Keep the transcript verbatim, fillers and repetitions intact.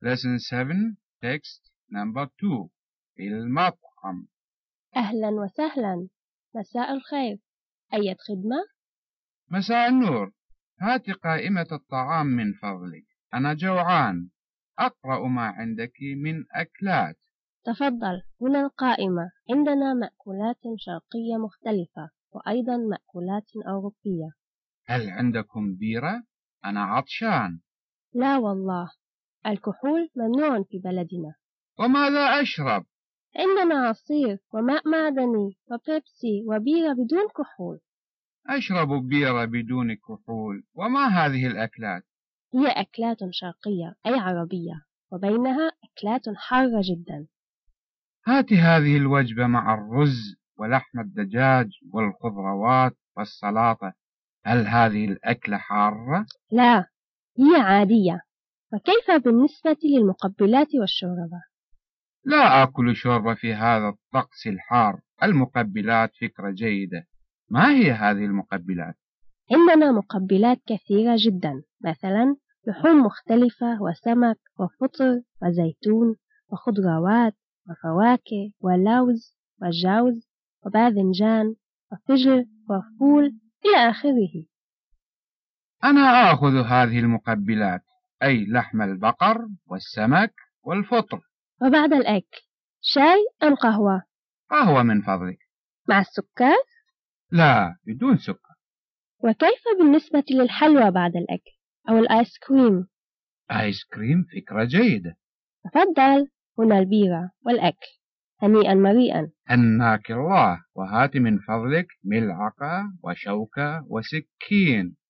Lesson seven, text number two. المطعم. أهلا وسهلا. مساء الخير. أية خدمة؟ مساء النور. هات قائمة الطعام من فضلك. أنا جوعان. أقرأ ما عندك من أكلات. تفضل، هنا القائمة. عندنا مأكولات شرقية مختلفة وأيضا مأكولات أوروبية. هل عندكم بيرة؟ أنا عطشان. لا والله، الكحول ممنوع في بلدنا. وماذا أشرب؟ عندنا عصير وماء معدني وبيبسي وبيرة بدون كحول. أشرب بيرة بدون كحول. وما هذه الأكلات؟ هي أكلات شرقية أي عربية، وبينها أكلات حارة جدا. هات هذه الوجبة مع الرز ولحم الدجاج والخضروات والسلطة. هل هذه الأكلة حارة؟ لا، هي عادية. فكيف بالنسبة للمقبلات والشوربة؟ لا آكل شوربة في هذا الطقس الحار. المقبلات فكرة جيدة. ما هي هذه المقبلات؟ عندنا مقبلات كثيرة جدا، مثلا لحوم مختلفة وسمك وفطر وزيتون وخضروات وفواكه ولوز وجوز وباذنجان وفجل وفول إلى آخره. أنا آخذ هذه المقبلات، أي لحم البقر والسمك والفطر. وبعد الأكل شاي أم قهوة؟ قهوة من فضلك. مع السكر؟ لا، بدون سكر. وكيف بالنسبة للحلوى بعد الأكل أو الآيس كريم؟ آيس كريم فكرة جيدة. تفضل، هنا البيرة والأكل. هنيئا مريئا. هناك الله. وهات من فضلك ملعقة وشوكة وسكين.